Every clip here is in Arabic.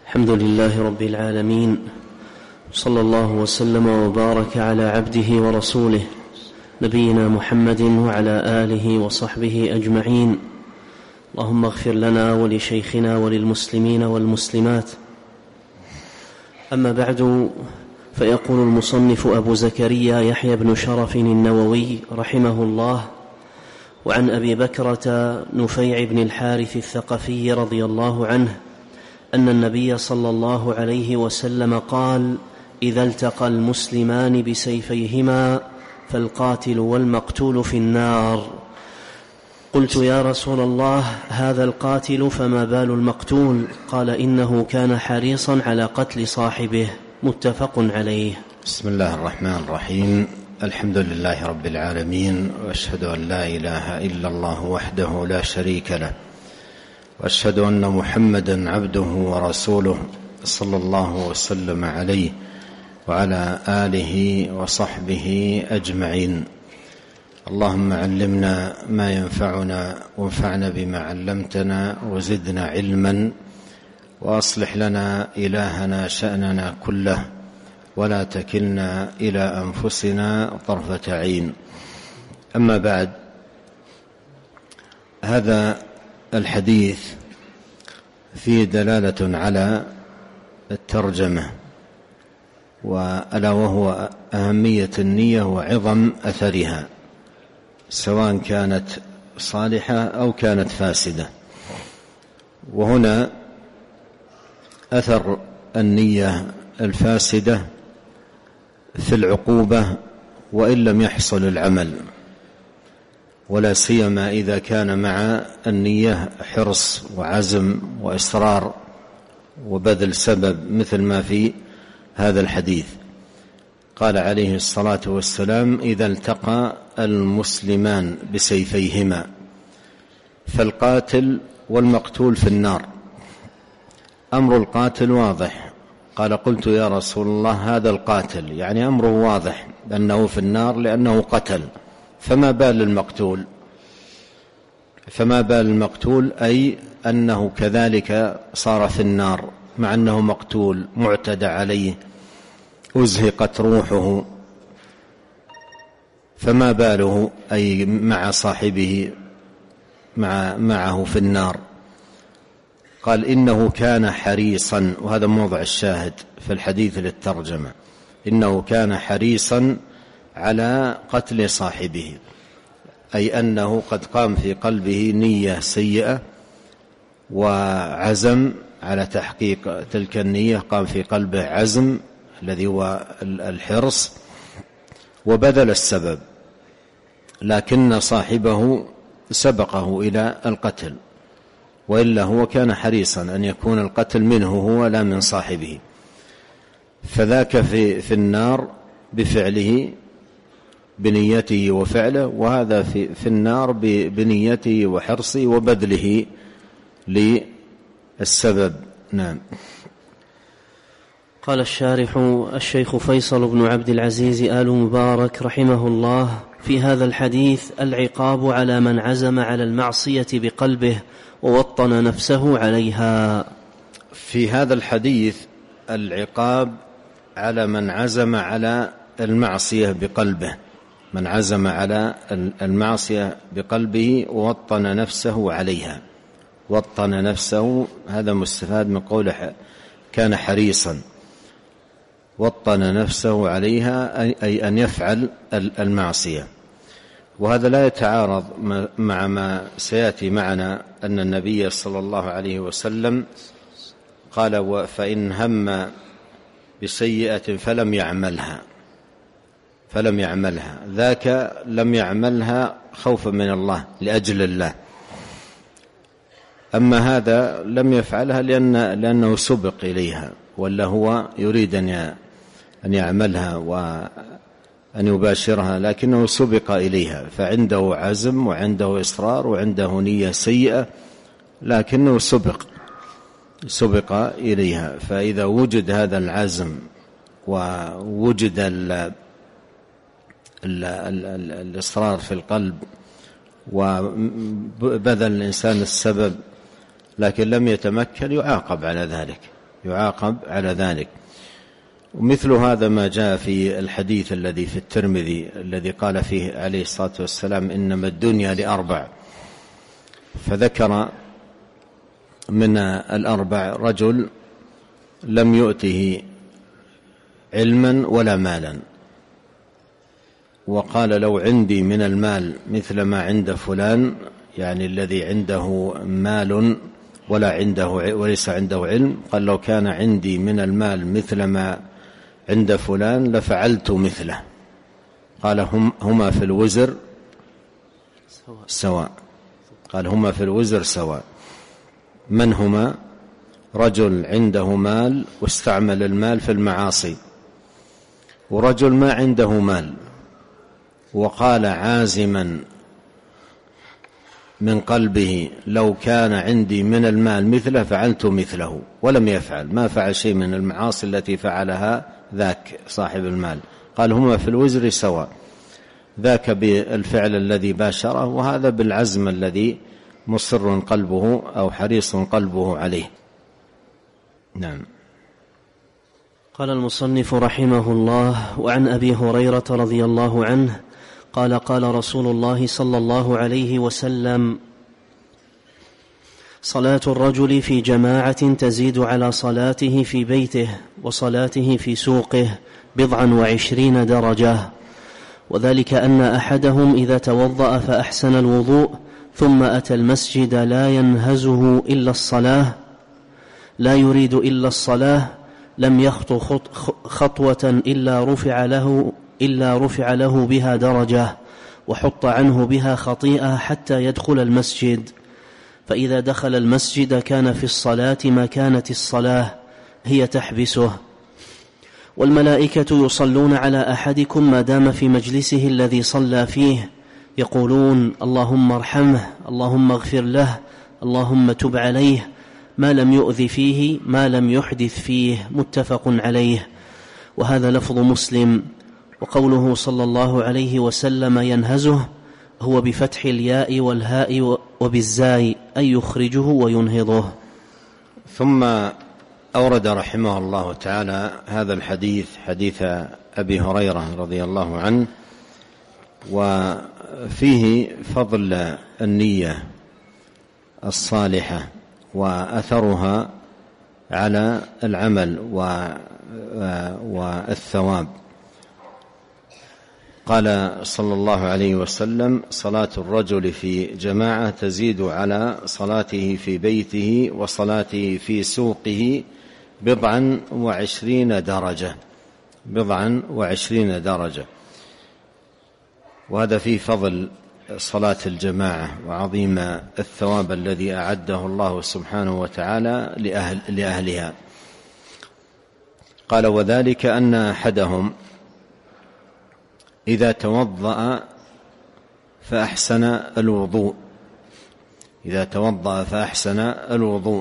الحمد لله رب العالمين، صلى الله وسلم وبارك على عبده ورسوله نبينا محمد وعلى آله وصحبه أجمعين. اللهم اغفر لنا ولشيخنا وللمسلمين والمسلمات. أما بعد، فيقول المصنف أبو زكريا يحيى بن شرف النووي رحمه الله: وعن أبي بكرة نفيع بن الحارث الثقفي رضي الله عنه أن النبي صلى الله عليه وسلم قال: إذا التقى المسلمان بسيفيهما فالقاتل والمقتول في النار. قلت: يا رسول الله، هذا القاتل فما بال المقتول؟ قال: إنه كان حريصا على قتل صاحبه. متفق عليه. بسم الله الرحمن الرحيم. الحمد لله رب العالمين، وأشهد أن لا إله إلا الله وحده لا شريك له، وأشهد أن محمدا عبده ورسوله صلى الله وسلم عليه وعلى آله وصحبه أجمعين. اللهم علمنا ما ينفعنا وانفعنا بما علمتنا وزدنا علما، وأصلح لنا إلهنا شأننا كله، ولا تكلنا إلى أنفسنا طرفة عين. أما بعد، هذا الحديث فيه دلالة على الترجمة، وألا وهو أهمية النية وعظم أثرها، سواء كانت صالحة أو كانت فاسدة. وهنا أثر النية الفاسدة في العقوبة وإن لم يحصل العمل، ولا سيما إذا كان مع النية حرص وعزم وإصرار وبذل سبب، مثل ما في هذا الحديث. قال عليه الصلاة والسلام: إذا التقى المسلمان بسيفيهما فالقاتل والمقتول في النار. أمر القاتل واضح. قال: قلت يا رسول الله، هذا القاتل، يعني أمره واضح أنه في النار لأنه قتل، فما بال المقتول؟ فما بال المقتول أي أنه كذلك صار في النار، مع أنه مقتول معتدى عليه، أزهقت روحه، فما باله أي مع صاحبه معه في النار. قال: إنه كان حريصا، وهذا موضع الشاهد في الحديث للترجمة، إنه كان حريصا على قتل صاحبه، أي أنه قد قام في قلبه نية سيئة وعزم على تحقيق تلك النية، قام في قلبه عزم الذي هو الحرص، وبذل السبب، لكن صاحبه سبقه إلى القتل، وإلا هو كان حريصا أن يكون القتل منه هو لا من صاحبه، فذاك في النار بفعله بنيته وفعله، وهذا في النار بنيته وحرصه وبذله للسبب. نعم. قال الشارح الشيخ فيصل بن عبد العزيز آل مبارك رحمه الله: في هذا الحديث العقاب على من عزم على المعصية بقلبه ووطن نفسه عليها. في هذا الحديث العقاب على من عزم على المعصية بقلبه، من عزم على المعصية بقلبه ووطن نفسه عليها. وطن نفسه، هذا مستفاد من قوله كان حريصا. وطن نفسه عليها أي أن يفعل المعصية، وهذا لا يتعارض مع ما سيأتي معنا أن النبي صلى الله عليه وسلم قال: فإن هم بسيئة فلم يعملها، ذاك لم يعملها خوفا من الله لأجل الله. أما هذا لم يفعلها لأنه سبق إليها، ولا هو يريد أن يعملها وأن يباشرها، لكنه سبق إليها، فعنده عزم وعنده إصرار وعنده نية سيئة، لكنه سبق إليها. فإذا وجد هذا العزم ووجد الإصرار في القلب وبذل الإنسان السبب لكن لم يتمكن، يعاقب على ذلك، يعاقب على ذلك. ومثل هذا ما جاء في الحديث الذي في الترمذي الذي قال فيه عليه الصلاة والسلام إنما الدنيا لأربع، فذكر من الأربع رجل لم يؤته علما ولا مالا، وقال لو عندي من المال مثل ما عند فلان، يعني الذي عنده مال وليس عنده علم، قال لو كان عندي من المال مثل ما عند فلان لفعلت مثله. قال هما في الوزر سواء. قال هما في الوزر سواء. من هما؟ رجل عنده مال واستعمل المال في المعاصي، ورجل ما عنده مال وقال عازما من قلبه لو كان عندي من المال مثله فعلت مثله، ولم يفعل، ما فعل شيء من المعاصي التي فعلها ذاك صاحب المال. قال هما في الوزر سواء، ذاك بالفعل الذي باشره، وهذا بالعزم الذي مصر قلبه أو حريص قلبه عليه. نعم. قال المصنف رحمه الله: وعن أبي هريرة رضي الله عنه قال: قال رسول الله صلى الله عليه وسلم: صلاة الرجل في جماعة تزيد على صلاته في بيته وصلاته في سوقه 27 درجة، وذلك أن أحدهم إذا توضأ فأحسن الوضوء ثم أتى المسجد لا ينهزه إلا الصلاة، لا يريد إلا الصلاة، لم يخطو خطوة إلا رفع له بها درجة وحط عنه بها خطيئة حتى يدخل المسجد، فإذا دخل المسجد كان في الصلاة ما كانت الصلاة هي تحبسه. والملائكة يصلون على أحدكم ما دام في مجلسه الذي صلى فيه، يقولون: اللهم ارحمه، اللهم اغفر له، اللهم تب عليه، ما لم يؤذ فيه، ما لم يحدث فيه. متفق عليه. وهذا لفظ مسلم. وقوله صلى الله عليه وسلم ينهزه هو بفتح الياء والهاء وبالزاي، أي يخرجه وينهضه. ثم أورد رحمه الله تعالى هذا الحديث، حديث أبي هريرة رضي الله عنه، وفيه فضل النية الصالحة وأثرها على العمل والثواب. قال صلى الله عليه وسلم: صلاة الرجل في جماعة تزيد على صلاته في بيته وصلاته في سوقه 27 درجة. 27 درجة. وهذا فيه فضل صلاة الجماعة وعظيم الثواب الذي أعده الله سبحانه وتعالى لأهلها. قال: وذلك أن أحدهم إذا توضأ فأحسن الوضوء. إذا توضأ فأحسن الوضوء،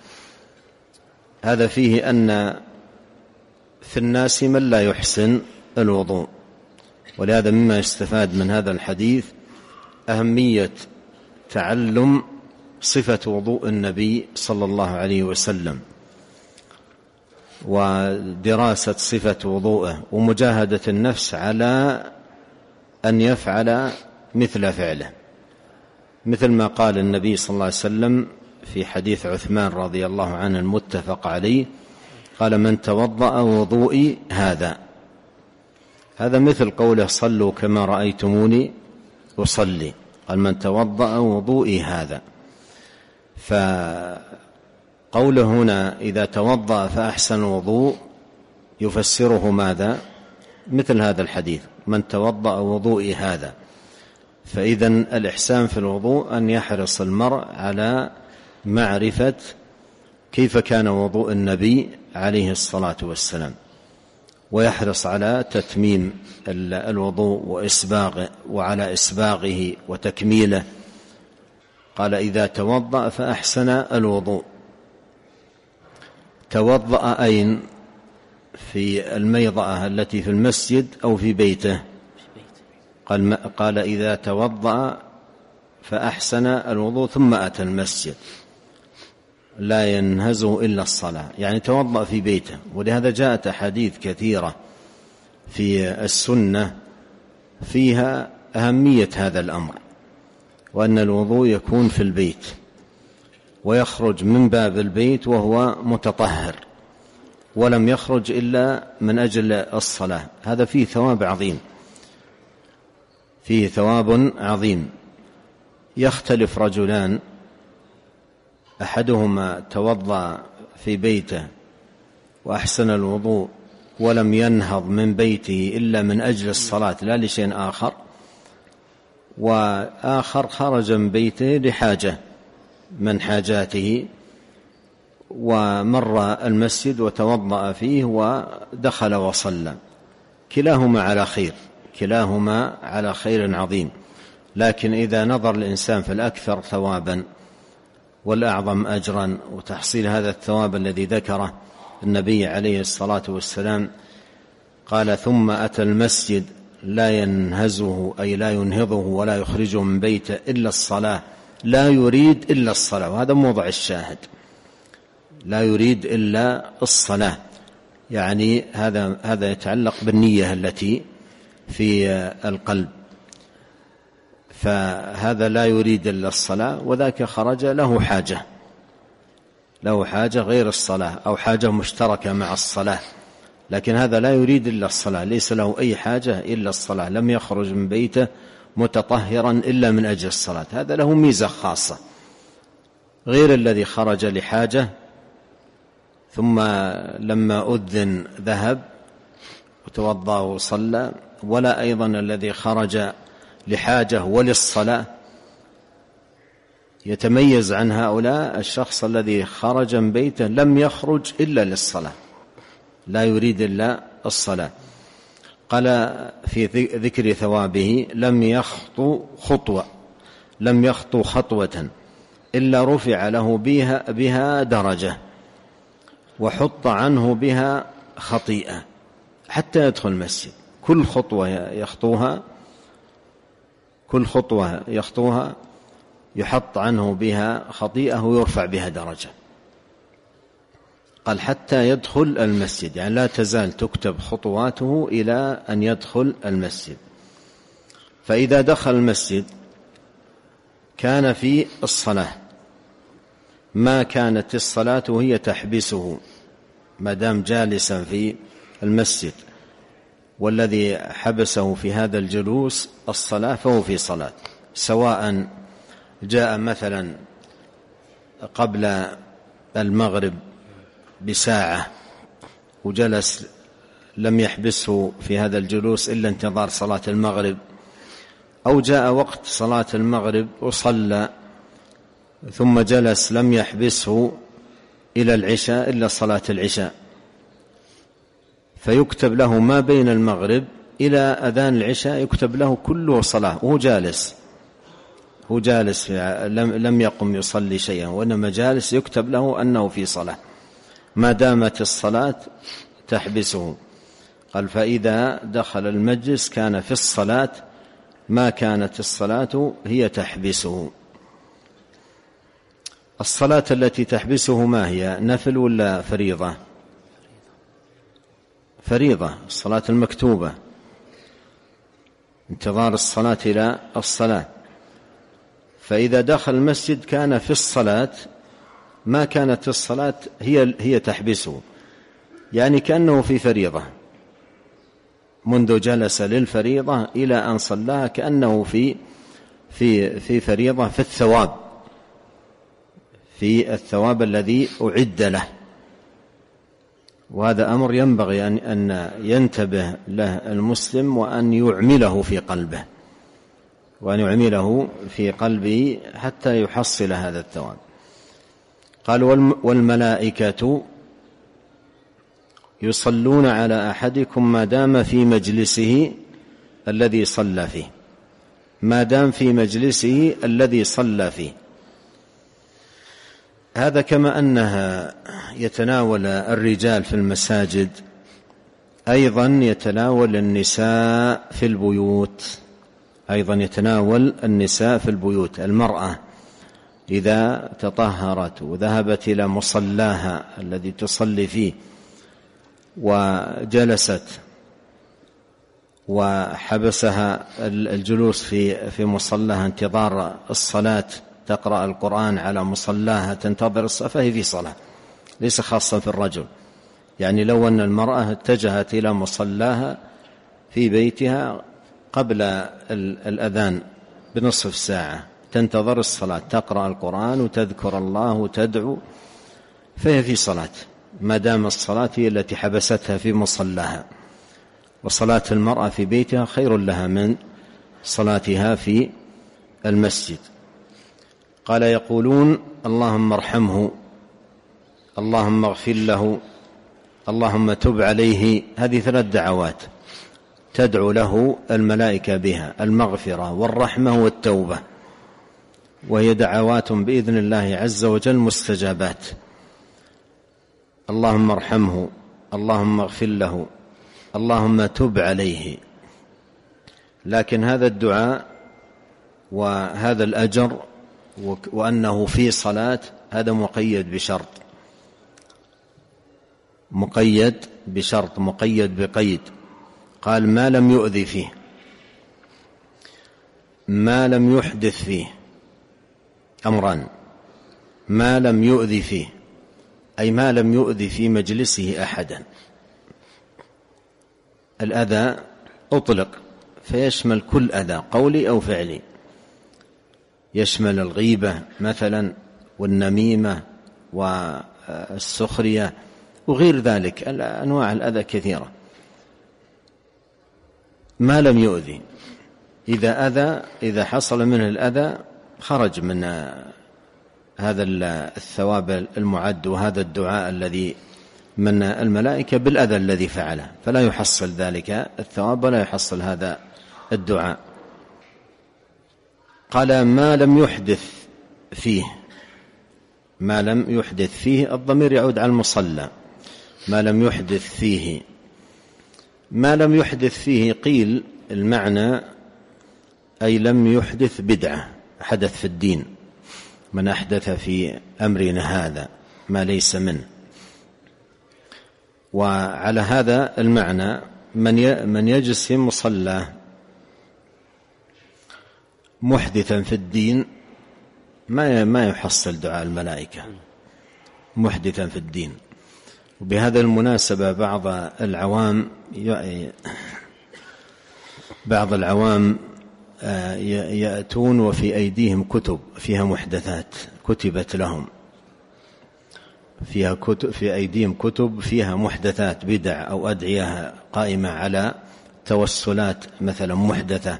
هذا فيه أن في الناس من لا يحسن الوضوء، ولهذا مما يستفاد من هذا الحديث أهمية تعلم صفة وضوء النبي صلى الله عليه وسلم، ودراسة صفة وضوءه، ومجاهدة النفس على أن يفعل مثل فعله، مثل ما قال النبي صلى الله عليه وسلم في حديث عثمان رضي الله عنه المتفق عليه، قال: من توضأ وضوئي هذا مثل قوله: صلوا كما رأيتموني أصلي. قال: من توضأ وضوئي هذا. فقوله هنا إذا توضأ فأحسن الوضوء يفسره ماذا؟ مثل هذا الحديث: من توضأ وضوئي هذا. فإذن الإحسان في الوضوء أن يحرص المرء على معرفة كيف كان وضوء النبي عليه الصلاة والسلام، ويحرص على تتميم الوضوء وعلى إسباغه وتكميله. قال: إذا توضأ فأحسن الوضوء. توضأ أين؟ في الميضأة التي في المسجد أو في بيته؟ قال: إذا توضأ فأحسن الوضوء ثم أتى المسجد. لا ينهزه إلا الصلاة، يعني توضأ في بيته. ولهذا جاءت أحاديث كثيرة في السنة فيها أهمية هذا الأمر، وأن الوضوء يكون في البيت ويخرج من باب البيت وهو متطهر ولم يخرج إلا من أجل الصلاة. هذا فيه ثواب عظيم، فيه ثواب عظيم. يختلف رجلان، أحدهما توضأ في بيته وأحسن الوضوء ولم ينهض من بيته إلا من أجل الصلاة لا لشيء آخر، وآخر خرج من بيته لحاجة من حاجاته ومر المسجد وتوضأ فيه ودخل وصلى. كلاهما على خير، كلاهما على خير عظيم. لكن إذا نظر الإنسان فالأكثر ثوابا والأعظم أجرا وتحصيل هذا الثواب الذي ذكره النبي عليه الصلاة والسلام، قال: ثم أتى المسجد لا ينهزه أي لا ينهضه ولا يخرجه من بيته إلا الصلاة، لا يريد إلا الصلاة. وهذا موضع الشاهد، لا يريد إلا الصلاة، يعني هذا يتعلق بالنية التي في القلب. فهذا لا يريد إلا الصلاة، وذاك خرج له حاجة غير الصلاة أو حاجة مشتركة مع الصلاة، لكن هذا لا يريد إلا الصلاة، ليس له أي حاجة إلا الصلاة، لم يخرج من بيته متطهرا إلا من أجل الصلاة. هذا له ميزة خاصة غير الذي خرج لحاجة ثم لما أذن ذهب وتوضأ وصلى، ولا أيضا الذي خرج لحاجة وللصلاة. يتميز عن هؤلاء الشخص الذي خرج من بيته لم يخرج إلا للصلاة، لا يريد إلا الصلاة. قال في ذكر ثوابه: لم يخطو خطوة إلا رفع له بها درجة وحط عنه بها خطيئة حتى يدخل المسجد. كل خطوة يخطوها يحط عنه بها خطيئة ويرفع بها درجة. قال: حتى يدخل المسجد، يعني لا تزال تكتب خطواته إلى أن يدخل المسجد. فإذا دخل المسجد كان في الصلاة ما كانت الصلاة وهي تحبسه، ما دام جالسا في المسجد، والذي حبسه في هذا الجلوس الصلاة فهو في صلاة، سواء جاء مثلا قبل المغرب بساعة وجلس لم يحبسه في هذا الجلوس إلا انتظار صلاة المغرب، أو جاء وقت صلاة المغرب وصلى ثم جلس لم يحبسه إلى العشاء إلا صلاة العشاء، فيكتب له ما بين المغرب إلى أذان العشاء يكتب له كله صلاة، وهو جالس لم يقم يصلي شيئا، وإنما جالس يكتب له أنه في صلاة ما دامت الصلاة تحبسه. قال: فإذا دخل المجلس كان في الصلاة ما كانت الصلاة هي تحبسه. الصلاة التي تحبسه ما هي؟ نفل ولا فريضة؟ فريضة، الصلاة المكتوبة، انتظار الصلاة إلى الصلاة. فإذا دخل المسجد كان في الصلاة ما كانت الصلاة هي تحبسه، يعني كأنه في فريضة، منذ جلس للفريضة إلى أن صلاها كأنه في فريضة، في الثواب الذي أعد له. وهذا أمر ينبغي أن ينتبه له المسلم وأن يعمله في قلبه حتى يحصل هذا الثواب. قال: والملائكة يصلون على أحدكم ما دام في مجلسه الذي صلى فيه، ما دام في مجلسه الذي صلى فيه. هذا كما أنها يتناول الرجال في المساجد، أيضا يتناول النساء في البيوت، المرأة إذا تطهرت وذهبت إلى مصلاها الذي تصلي فيه وجلست وحبسها الجلوس في مصلاها انتظار الصلاة، تقرأ القرآن على مصلاها تنتظر الصلاة، فهي في صلاة، ليس خاصا في الرجل. يعني لو أن المرأة اتجهت إلى مصلاها في بيتها قبل الأذان بنصف ساعة تنتظر الصلاة، تقرأ القرآن وتذكر الله وتدعو، فهي في صلاة، ما دام الصلاة هي التي حبستها في مصلاها. وصلاة المرأة في بيتها خير لها من صلاتها في المسجد. قال: يقولون اللهم ارحمه، اللهم اغفر له، اللهم تب عليه. هذه 3 دعوات تدعو له الملائكة بها: المغفرة والرحمة والتوبة، وهي دعوات بإذن الله عز وجل مستجابات. اللهم ارحمه، اللهم اغفر له، اللهم تب عليه. لكن هذا الدعاء وهذا الأجر وأنه في صلاة هذا مقيد بشرط، مقيد بقيد. قال: ما لم يؤذي فيه، ما لم يحدث فيه. أمران: ما لم يؤذي فيه أي ما لم يؤذي في مجلسه أحدا. الأذى أطلق فيشمل كل أذى قولي أو فعلي، يشمل الغيبة مثلا والنميمة والسخرية وغير ذلك، أنواع الأذى كثيرة. ما لم يؤذي، إذا حصل منه الأذى خرج من هذا الثواب المعد وهذا الدعاء الذي من الملائكة بالأذى الذي فعله، فلا يحصل ذلك الثواب ولا يحصل هذا الدعاء. قال: ما لم يحدث فيه. ما لم يحدث فيه الضمير يعود على المصلى. ما لم يحدث فيه، ما لم يحدث فيه قيل المعنى أي لم يحدث بدعة، حدث في الدين، من أحدث في أمرنا هذا ما ليس منه. وعلى هذا المعنى من يجلس في مصلى محدثا في الدين ما يحصل دعاء الملائكة، محدثا في الدين. وبهذا المناسبة بعض العوام يأتون وفي أيديهم كتب فيها محدثات كتبت لهم، في أيديهم كتب فيها محدثات بدع أو أدعية قائمة على توسلات مثلا محدثة،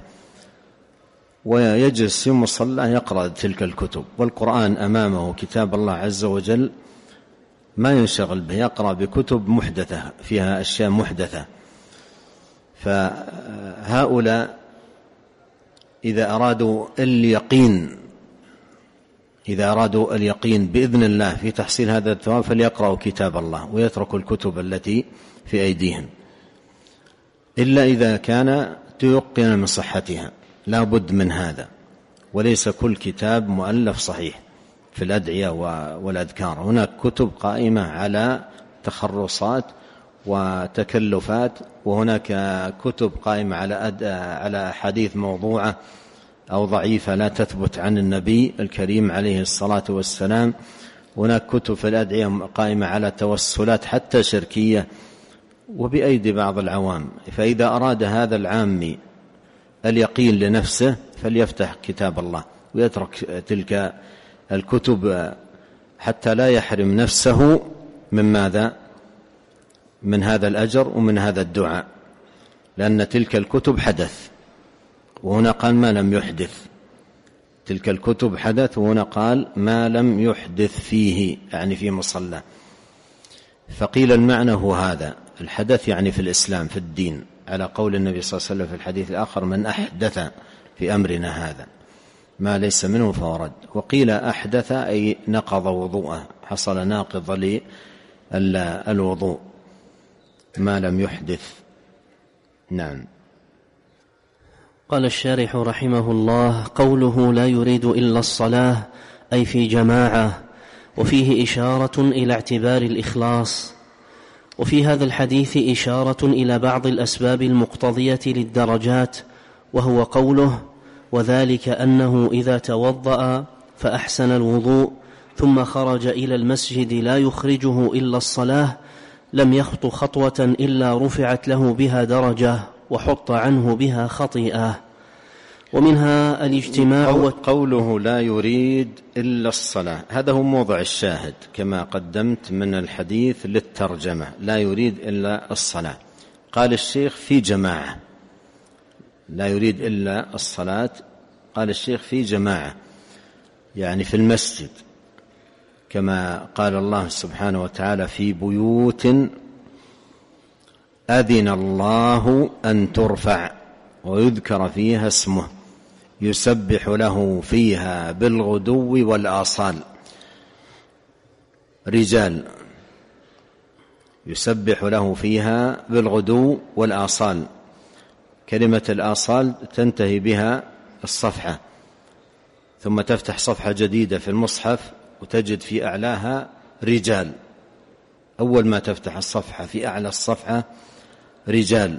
ويجلس في مصلى يقرأ تلك الكتب، والقرآن أمامه كتاب الله عز وجل ما ينشغل به، يقرأ بكتب محدثة فيها أشياء محدثة. فهؤلاء إذا أرادوا اليقين بإذن الله في تحصيل هذا الثواب فليقرأوا كتاب الله ويتركوا الكتب التي في أيديهم، إلا إذا كان تيقن من صحتها، لا بد من هذا. وليس كل كتاب مؤلف صحيح في الأدعية والأذكار، هناك كتب قائمة على تخرصات وتكلفات، وهناك كتب قائمة على أحاديث موضوعة أو ضعيفة لا تثبت عن النبي الكريم عليه الصلاة والسلام، هناك كتب في الأدعية قائمة على توسلات حتى شركية وبأيدي بعض العوام. فإذا أراد هذا العامي اليقين لنفسه فليفتح كتاب الله ويترك تلك الكتب حتى لا يحرم نفسه من ماذا؟ من هذا الأجر ومن هذا الدعاء، لأن تلك الكتب حدث، وهنا قال ما لم يحدث. تلك الكتب حدث، وهنا قال ما لم يحدث فيه، يعني في مصلى. فقيل المعنى هو هذا الحدث، يعني في الإسلام في الدين، على قول النبي صلى الله عليه وسلم في الحديث الآخر: من أحدث في أمرنا هذا ما ليس منه فهو رد. وقيل أحدث أي نقض وضوءه، حصل ناقض للوضوء، ما لم يحدث. نعم. قال الشارح رحمه الله: قوله لا يريد إلا الصلاة أي في جماعة، وفيه إشارة إلى اعتبار الإخلاص. وفي هذا الحديث إشارة إلى بعض الأسباب المقتضية للدرجات، وهو قوله: وذلك أنه إذا توضأ فأحسن الوضوء ثم خرج إلى المسجد لا يخرجه إلا الصلاة لم يخط خطوة إلا رفعت له بها درجة وحط عنه بها خطيئة. ومنها الاجتماع قوله لا يريد إلا الصلاة، هذا هو موضع الشاهد كما قدمت من الحديث للترجمة، لا يريد إلا الصلاة. قال الشيخ في جماعة، لا يريد إلا الصلاة، قال الشيخ في جماعة يعني في المسجد، كما قال الله سبحانه وتعالى: في بيوت أذن الله أن ترفع ويذكر فيها اسمه يسبح له فيها بالغدو والآصال. رجال يسبح له فيها بالغدو والآصال. كلمة الآصال تنتهي بها الصفحة، ثم تفتح صفحة جديدة في المصحف وتجد في أعلاها رجال. أول ما تفتح الصفحة في أعلى الصفحة رجال.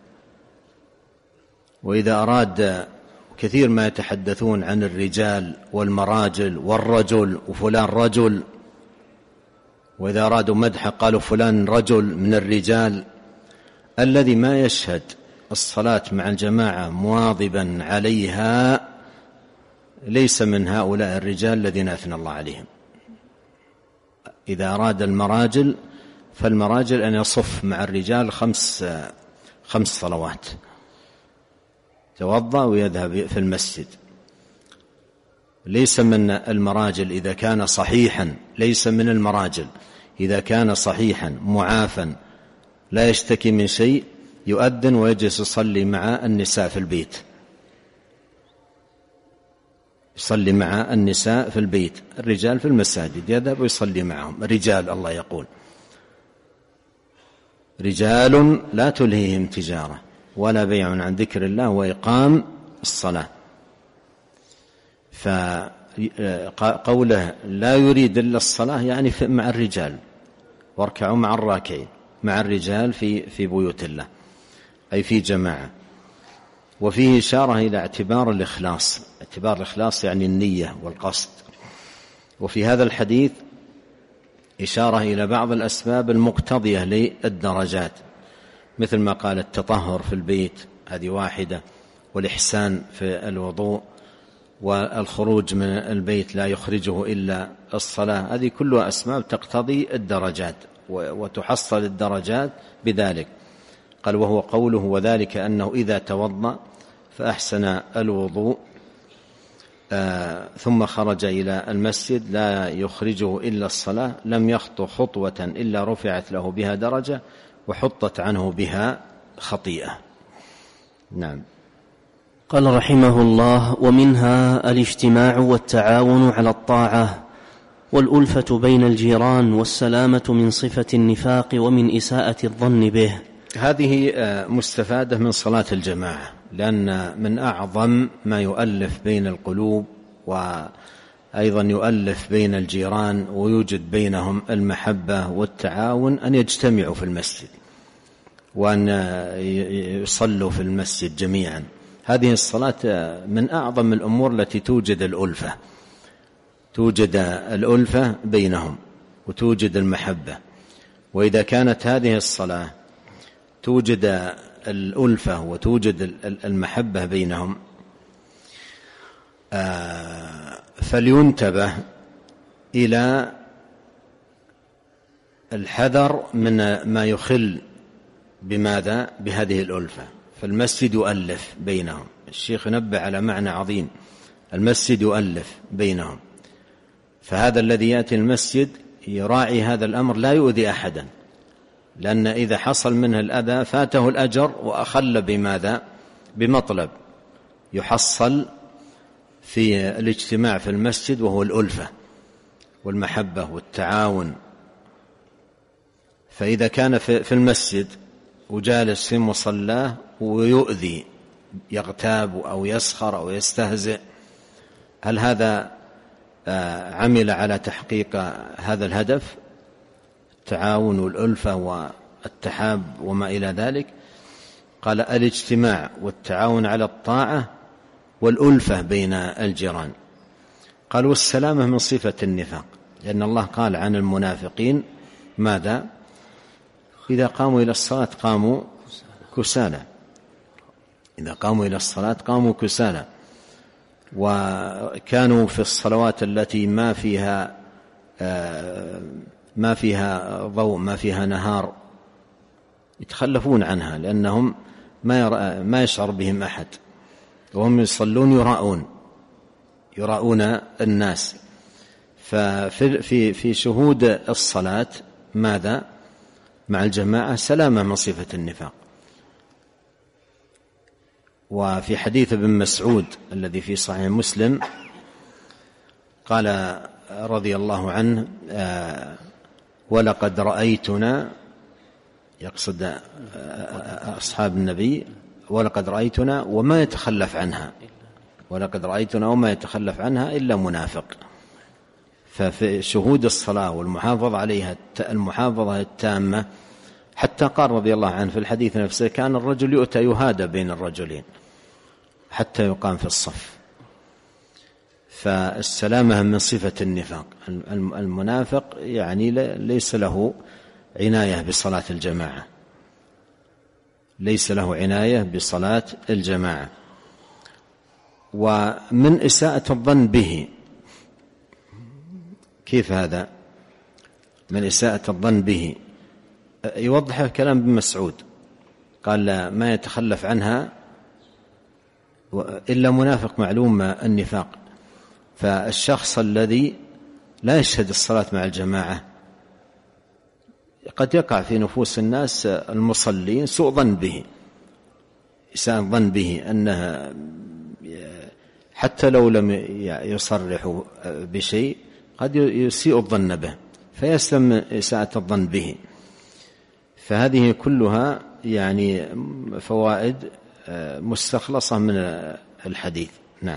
وإذا أراد كثير ما يتحدثون عن الرجال والمراجل والرجل وفلان رجل، وإذا أرادوا مدح قالوا فلان رجل من الرجال. الذي ما يشهد الصلاة مع الجماعة مواظبا عليها ليس من هؤلاء الرجال الذين أثنى الله عليهم. إذا أراد المراجل فالمراجل أن يصف مع الرجال خمس صلوات، توضأ ويذهب في المسجد. ليس من المراجل إذا كان صحيحا، ليس من المراجل إذا كان صحيحا معافا لا يشتكي من شيء يؤذن ويجلس يصلي مع النساء في البيت، يصلي مع النساء في البيت. الرجال في المساجد يذهب ويصلي معهم. رجال الله يقول: رجال لا تلهيهم تجارة ولا بيع عن ذكر الله وإقام الصلاة. فقوله لا يريد إلا الصلاة يعني مع الرجال، واركعوا مع الراكعين، مع الرجال في بيوت الله، أي في جماعة. وفيه إشارة إلى اعتبار الإخلاص. اعتبار الإخلاص يعني النية والقصد. وفي هذا الحديث إشارة إلى بعض الأسباب المقتضية للدرجات، مثل ما قال التطهر في البيت، هذه واحدة، والإحسان في الوضوء، والخروج من البيت لا يخرجه إلا الصلاة. هذه كلها أسباب تقتضي الدرجات وتحصل الدرجات بذلك. قال: وهو قوله: وذلك أنه إذا توضأ فأحسن الوضوء ثم خرج إلى المسجد لا يخرجه إلا الصلاة لم يخطو خطوة إلا رفعت له بها درجة وحطت عنه بها خطيئة. نعم. قال رحمه الله: ومنها الاجتماع والتعاون على الطاعة والألفة بين الجيران والسلامة من صفة النفاق ومن إساءة الظن به. هذه مستفادة من صلاة الجماعة، لأن من أعظم ما يؤلف بين القلوب وأيضا يؤلف بين الجيران ويوجد بينهم المحبة والتعاون أن يجتمعوا في المسجد وأن يصلوا في المسجد جميعا. هذه الصلاة من أعظم الأمور التي توجد الألفة بينهم وتوجد المحبة. وإذا كانت هذه الصلاة توجد الألفة وتوجد المحبة بينهم فلينتبه إلى الحذر من ما يخل بماذا؟ بهذه الألفة. فالمسجد يؤلف بينهم. الشيخ نبه على معنى عظيم: المسجد يؤلف بينهم. فهذا الذي يأتي المسجد يراعي هذا الأمر، لا يؤذي أحدا، لأن إذا حصل منه الأذى فاته الأجر وأخل بماذا؟ بمطلب يحصل في الاجتماع في المسجد، وهو الألفة والمحبة والتعاون. فإذا كان في المسجد وجالس في مصلاه ويؤذي، يغتاب أو يسخر أو يستهزئ، هل هذا عمل على تحقيق هذا الهدف، التعاون والألفة والتحاب وما إلى ذلك، قال الاجتماع والتعاون على الطاعة والألفة بين الجيران. قال والسلامة من صفة النفاق، لأن الله قال عن المنافقين ماذا؟ إذا قاموا إلى الصلاة قاموا كسالى، إذا قاموا إلى الصلاة قاموا كسالى، وكانوا في الصلوات التي ما فيها ضوء ما فيها نهار يتخلفون عنها، لأنهم ما يشعر بهم أحد، وهم يصلون يراؤون الناس. ففي شهود الصلاة ماذا؟ مع الجماعة سلامة من صفة النفاق. وفي حديث ابن مسعود الذي في صحيح مسلم قال رضي الله عنه ولقد رأيتنا، يقصد أصحاب النبي، ولقد رأيتنا وما يتخلف عنها، ولقد رأيتنا وما يتخلف عنها إلا منافق. ففي شهود الصلاة والمحافظة عليها المحافظة التامة، حتى قال رضي الله عنه في الحديث نفسه كان الرجل يؤتى يهادى بين الرجلين حتى يقام في الصف. فالسلامة من صفة النفاق. المنافق يعني ليس له عناية بصلاة الجماعة، ليس له عناية بصلاة الجماعة. ومن إساءة الظن به، كيف هذا؟ من إساءة الظن به يوضح كلام ابن مسعود، قال ما يتخلف عنها إلا منافق معلوم النفاق. فالشخص الذي لا يشهد الصلاة مع الجماعة قد يقع في نفوس الناس المصلين سوء ظن به، إساءة الظن به، أنها حتى لو لم يصرحوا بشيء قد يسيء الظن به فيسلم إساءة الظن به. فهذه كلها يعني فوائد مستخلصة من الحديث. نعم.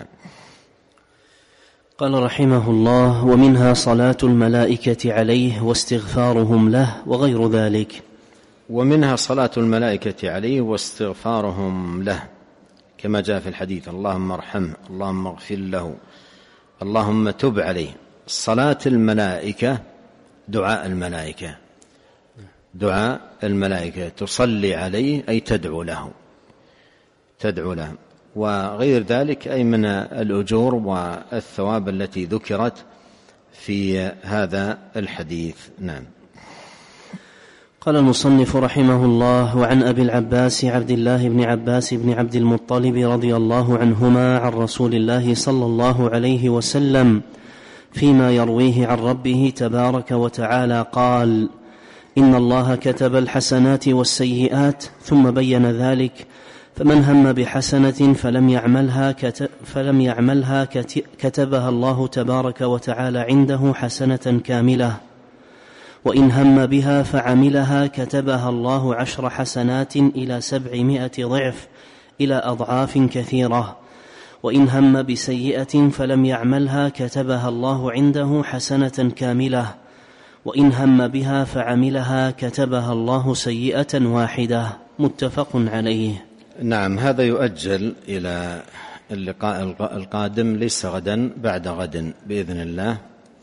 قال رحمه الله: ومنها صلاة الملائكة عليه واستغفارهم له وغير ذلك. ومنها صلاة الملائكة عليه واستغفارهم له، كما جاء في الحديث: اللهم ارحمه، اللهم اغفر له، اللهم تب عليه. صلاة الملائكة دعاء الملائكة، دعاء الملائكة، تصلي عليه أي تدعو له، تدعو له. وغير ذلك أي من الأجور والثواب التي ذكرت في هذا الحديث. نعم. قال المصنف رحمه الله: وعن أبي العباس عبد الله بن عباس بن عبد المطلب رضي الله عنهما عن رسول الله صلى الله عليه وسلم فيما يرويه عن ربه تبارك وتعالى قال: إن الله كتب الحسنات والسيئات، ثم بين ذلك: فمن هم بحسنة فلم يعملها كتبها الله تبارك وتعالى عنده حسنة كاملة، وإن هم بها فعملها كتبها الله 10 حسنات إلى 700 ضعف إلى أضعاف كثيرة، وإن هم بسيئة فلم يعملها كتبها الله عنده حسنة كاملة، وإن هم بها فعملها كتبها الله سيئة واحدة. متفق عليه. نعم. هذا يؤجل إلى اللقاء القادم، ليس غدا، بعد غد بإذن الله.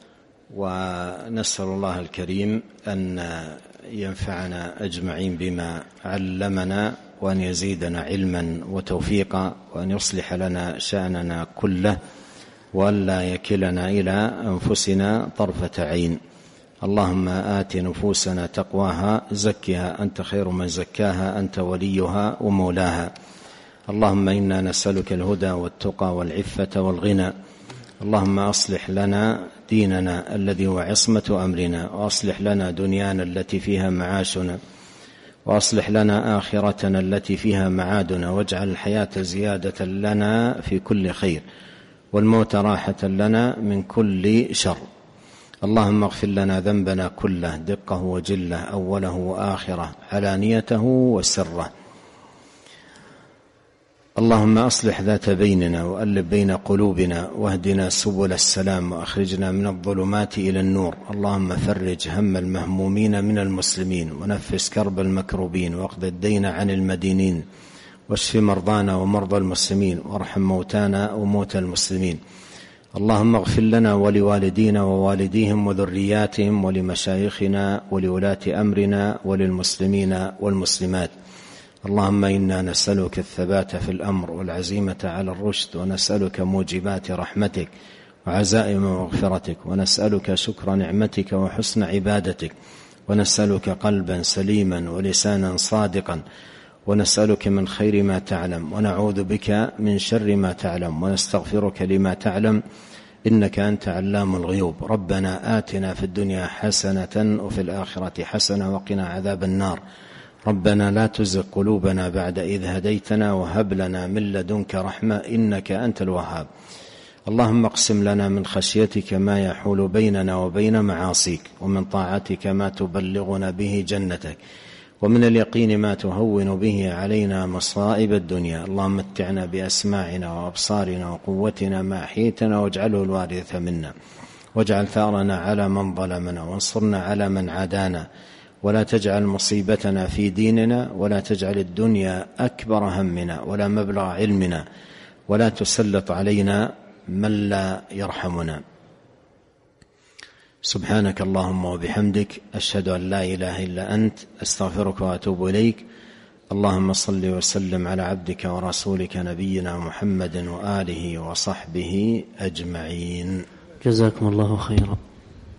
ونسأل الله الكريم أن ينفعنا أجمعين بما علمنا، وأن يزيدنا علما وتوفيقا، وأن يصلح لنا شأننا كله، وأن لا يكلنا إلى أنفسنا طرفة عين. اللهم آت نفوسنا تقواها، زكها أنت خير من زكاها، أنت وليها ومولاها. اللهم إنا نسألك الهدى والتقى والعفة والغنى. اللهم أصلح لنا ديننا الذي هو عصمة أمرنا، وأصلح لنا دنيانا التي فيها معاشنا، وأصلح لنا آخرتنا التي فيها معادنا، واجعل الحياة زيادة لنا في كل خير، والموت راحة لنا من كل شر. اللهم اغفر لنا ذنبنا كله، دقه وجله، أوله وآخره، علانيته وسره. اللهم أصلح ذات بيننا وألف بين قلوبنا واهدنا سبل السلام وأخرجنا من الظلمات إلى النور. اللهم فرج هم المهمومين من المسلمين ونفس كرب المكروبين واقض الدين عن المدينين واشف مرضانا ومرضى المسلمين وارحم موتانا وموتى المسلمين. اللهم اغفر لنا ولوالدينا ووالديهم وذرياتهم ولمشايخنا ولولاة أمرنا وللمسلمين والمسلمات. اللهم إنا نسألك الثبات في الأمر والعزيمة على الرشد، ونسألك موجبات رحمتك وعزائم مغفرتك، ونسألك شكر نعمتك وحسن عبادتك، ونسألك قلبا سليما ولسانا صادقا، ونسألك من خير ما تعلم، ونعوذ بك من شر ما تعلم، ونستغفرك لما تعلم، إنك أنت علام الغيوب. ربنا آتنا في الدنيا حسنة وفي الآخرة حسنة وقنا عذاب النار. ربنا لا تزغ قلوبنا بعد إذ هديتنا وهب لنا من لدنك رحمة إنك أنت الوهاب. اللهم اقسم لنا من خشيتك ما يحول بيننا وبين معاصيك، ومن طاعتك ما تبلغنا به جنتك، ومن اليقين ما تهون به علينا مصائب الدنيا. اللهم متعنا بأسماعنا وأبصارنا وقوتنا ما أحييتنا، واجعله الوارث منا، واجعل ثأرنا على من ظلمنا، وانصرنا على من عادانا، ولا تجعل مصيبتنا في ديننا، ولا تجعل الدنيا أكبر همنا ولا مبلغ علمنا، ولا تسلط علينا من لا يرحمنا. سبحانك اللهم وبحمدك، أشهد أن لا إله إلا أنت، أستغفرك وأتوب إليك. اللهم صل وسلم على عبدك ورسولك نبينا محمد وآله وصحبه أجمعين. جزاكم الله خيرا.